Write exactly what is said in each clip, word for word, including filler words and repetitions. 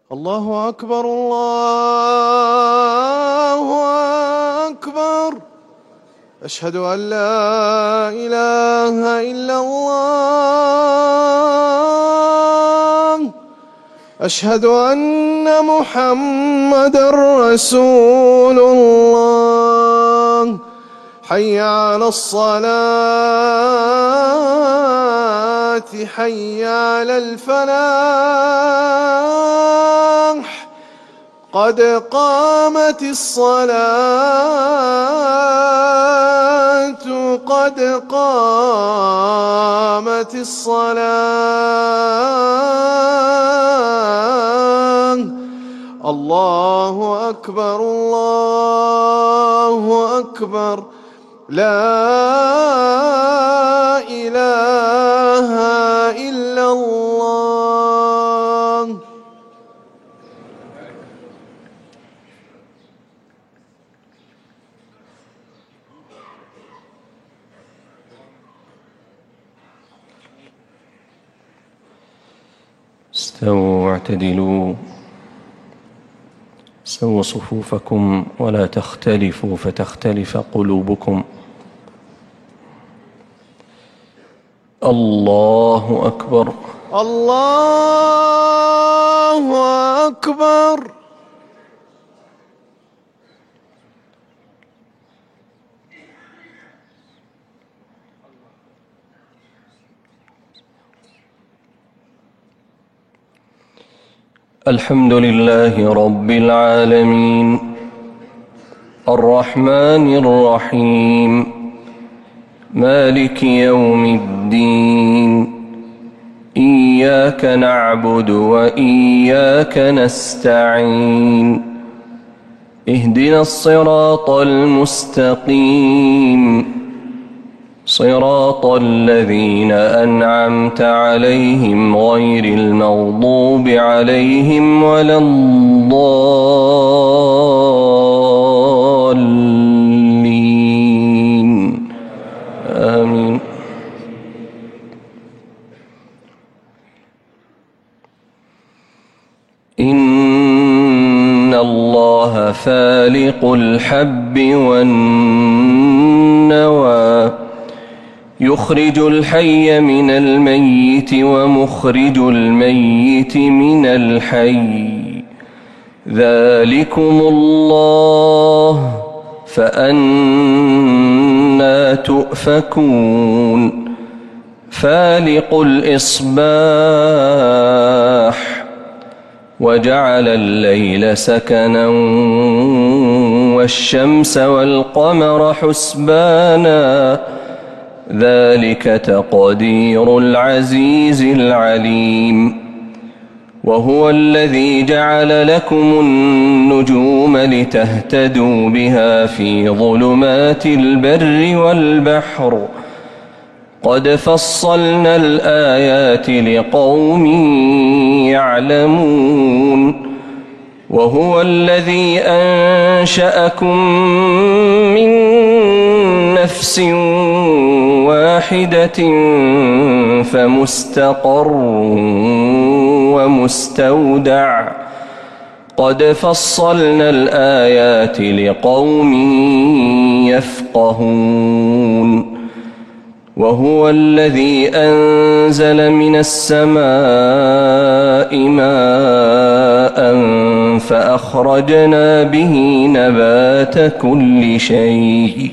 الله أكبر الله أكبر. أشهد أن لا إله إلا الله. أشهد أن محمدًا رسول الله. حي على الصلاة حي على الفلاح. قد قامت الصلاة قد قامت الصلاة. الله أكبر الله أكبر. لا إله إلا الله. استووا واعتدلوا، سووا صفوفكم ولا تختلفوا فتختلف قلوبكم. الله أكبر الله أكبر. الحمد لله رب العالمين الرحمن الرحيم مالك يوم الدين. إياك نعبد وإياك نستعين. اهدنا الصراط المستقيم صراط الذين أنعمت عليهم غير المغضوب عليهم ولا الضالين. آمين. إن الله فالق الحب والنوى يخرج الحي من الميت ومخرج الميت من الحي. ذلكم الله فأنى تؤفكون. فالق الإصباح وجعل الليل سكنا والشمس والقمر حسبانا. ذلك تقدير العزيز العليم. وهو الذي جعل لكم النجوم لتهتدوا بها في ظلمات البر والبحر. قد فصلنا الآيات لقوم يعلمون. وهو الذي أنشأكم من نفس واحدة فمستقر ومستودع. قد فصلنا الآيات لقوم يفقهون. وهو الذي أنزل من السماء ماء فأخرجنا به نبات كل شيء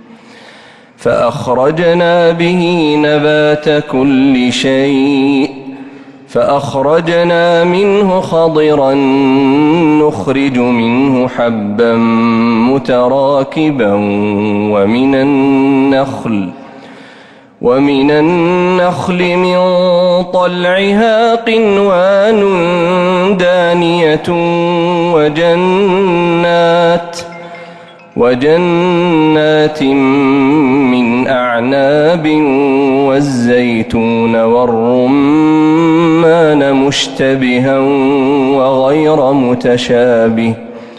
فأخرجنا به نبات كل شيء فأخرجنا منه خضرا نخرج منه حبا متراكبا ومن النخل ومن النخل من طلعها قنوان دانية وجنات وجنات من أعناب والزيتون والرمان مشتبها وغير متشابه.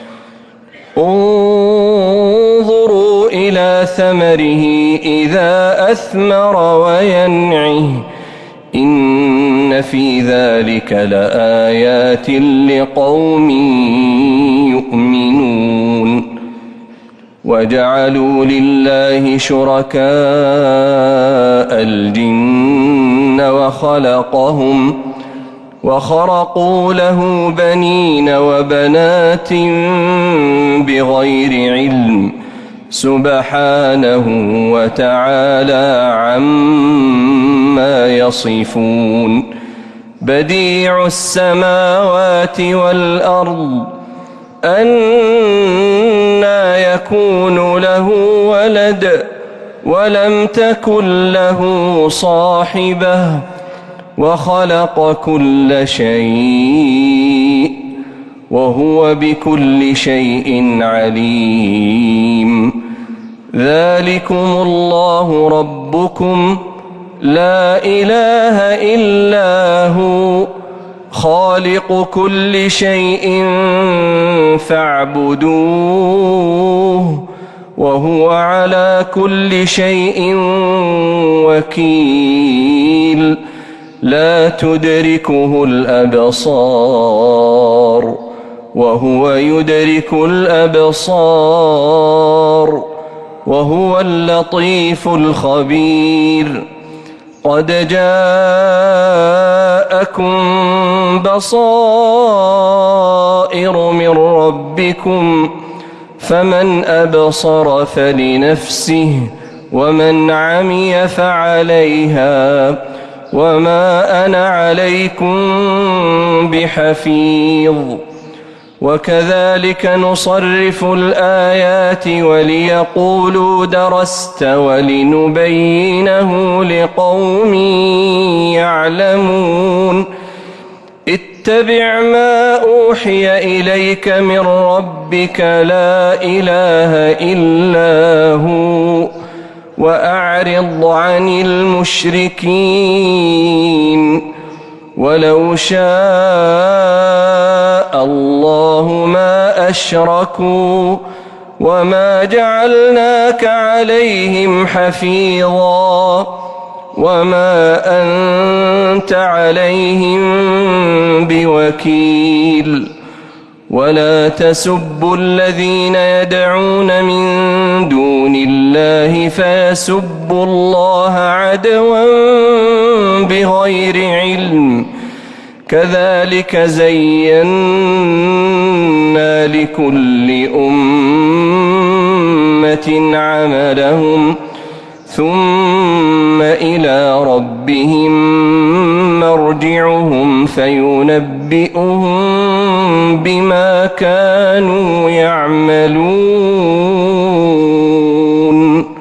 انظروا إلى ثمره إذا أثمر وينعه إن في ذلك لآيات لقوم يؤمنون وجعلوا لله شركاء الجن وخلقهم وخرقوا له بنين وبنات بغير علم سبحانه وتعالى عما يصفون بديع السماوات والأرض أنى يكون له ولد ولم تكن له صاحبة وخلق كل شيء وهو بكل شيء عليم ذلكم الله ربكم لا إله إلا هو خالق كل شيء فاعبدوه وهو على كل شيء وكيل لا تدركه الأبصار وهو يدرك الأبصار وهو اللطيف الخبير قد جاءكم بصائر من ربكم فمن أبصر فلنفسه ومن عمي فعليها وما أنا عليكم بحفيظ وكذلك نصرف الآيات وليقولوا درست ولنبينه لقوم يعلمون اتبع ما أوحي إليك من ربك لا إله إلا هو وأعرض عن المشركين ولو شاء الله ما أشركوا وما جعلناك عليهم حفيظا وما أنت عليهم بوكيل ولا تسبوا الذين يدعون من دون الله فيسبوا الله عدوا بغير علم كذلك زينا لكل أمة عملهم ثم إلى ربهم مرجعهم فينبئهم بما كانوا يعملون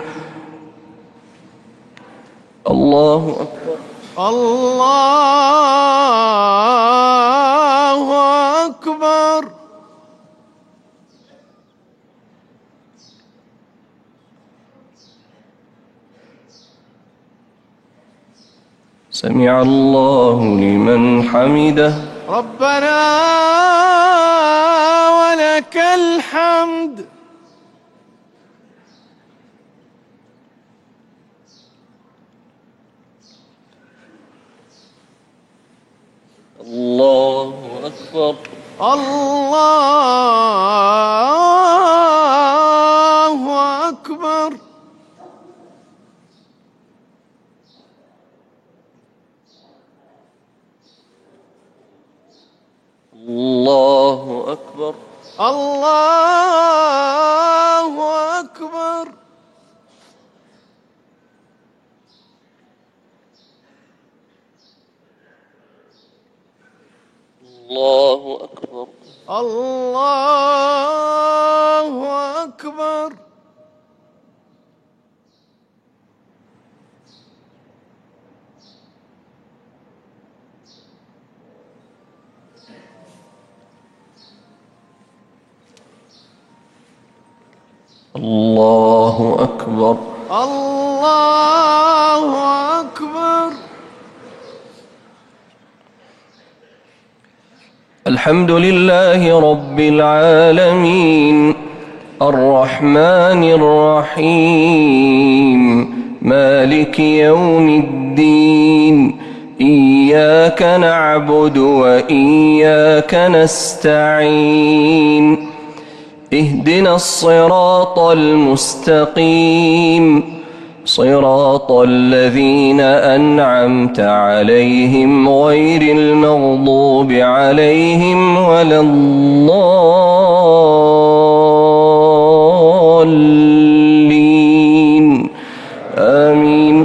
الله أكبر الله أكبر سمع الله لمن حمده ربنا ولك الحمد الله أكبر الله أكبر الله أكبر الله أكبر الله أكبر الله أكبر الله أكبر الله أكبر الحمد لله رب العالمين الرحمن الرحيم مالك يوم الدين إياك نعبد وإياك نستعين اهدنا الصراط المستقيم صراط الذين أنعمت عليهم غير المغضوب عليهم ولا الضالين آمين.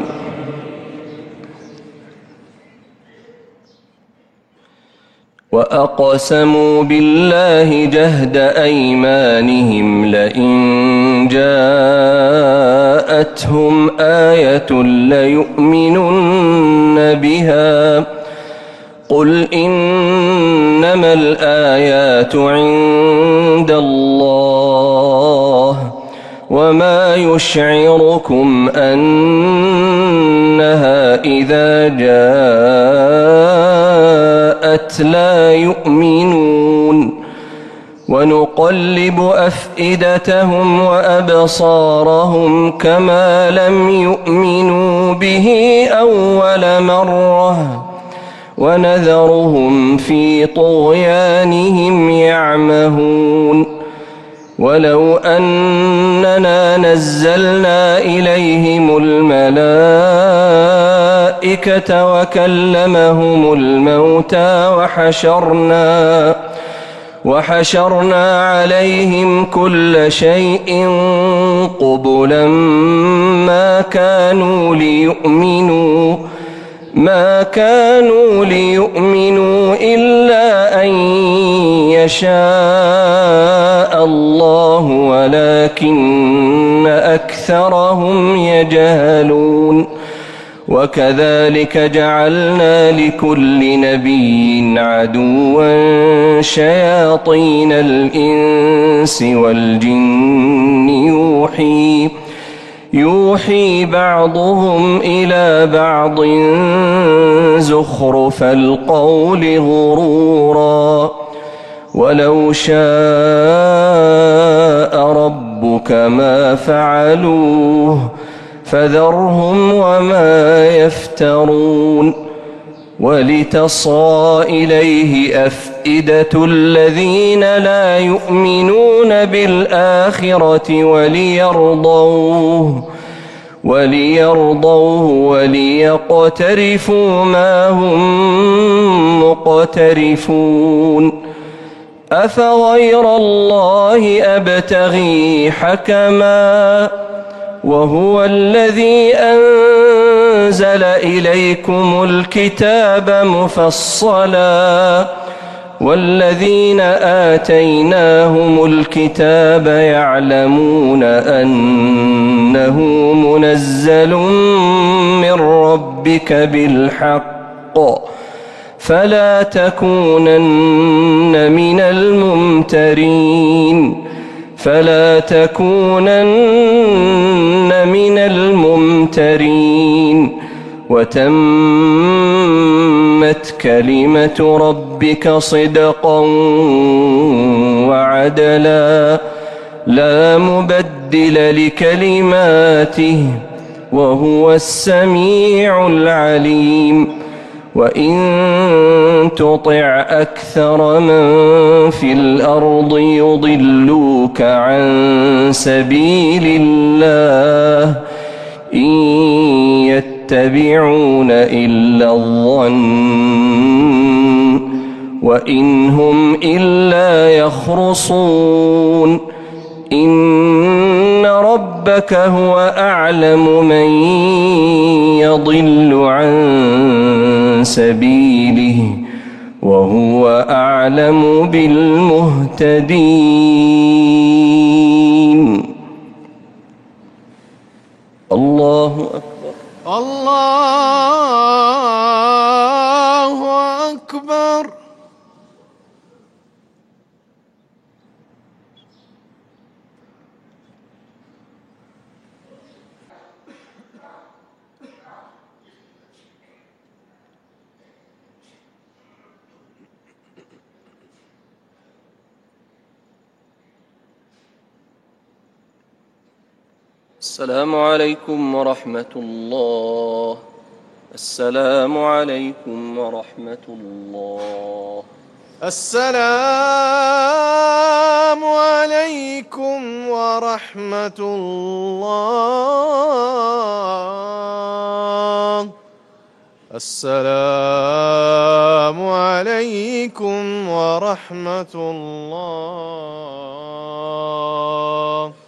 وأقسموا بالله جهد أيمانهم لئن جاءتهم آية ليؤمنن بها قل إنما الآيات عند الله وما يشعركم أنها إذا جاءت لا يؤمنون ونقلب أفئدتهم وأبصارهم كما لم يؤمنوا به أول مرة ونذرهم في طغيانهم يعمهون ولو أننا نزلنا إليهم الملائكة وكلمهم الموتى وحشرنا وحشرنا عليهم كل شيء قبلا ما كانوا ليؤمنوا ما كانوا ليؤمنوا إلا أن يشاء الله ولكن أكثرهم يجهلون وكذلك جعلنا لكل نبي عدوا شياطين الإنس والجن يوحي يوحي بعضهم إلى بعض زخرف القول غرورا ولو شاء ربك ما فعلوه فذرهم وما يفترون ولتصغى إليه أفئدة الذين لا يؤمنون بالآخرة وليرضوه وليرضوه وليقترفوا ما هم مقترفون أفغير الله أبتغي حكما وهو الذي أنزل إليكم الكتاب مفصلا والذين آتيناهم الكتاب يعلمون أنه منزل من ربك بالحق فلا تكونن من الممترين فلا تكونن من الممترين وتمت كلمة ربك صدقا وعدلا لا مبدل لكلماته وهو السميع العليم وإن تطع أكثر من في الأرض يضلوك عن سبيل الله إن يتبعون إلا الظن وإن هم إلا يخرصون إن ربك هو أعلم من يضل عن سبيله وهو أعلم بالمهتدين. الله أكبر. الله أكبر. السلام عليكم ورحمة الله. السلام عليكم ورحمة الله. السلام عليكم ورحمة الله. السلام عليكم ورحمة الله.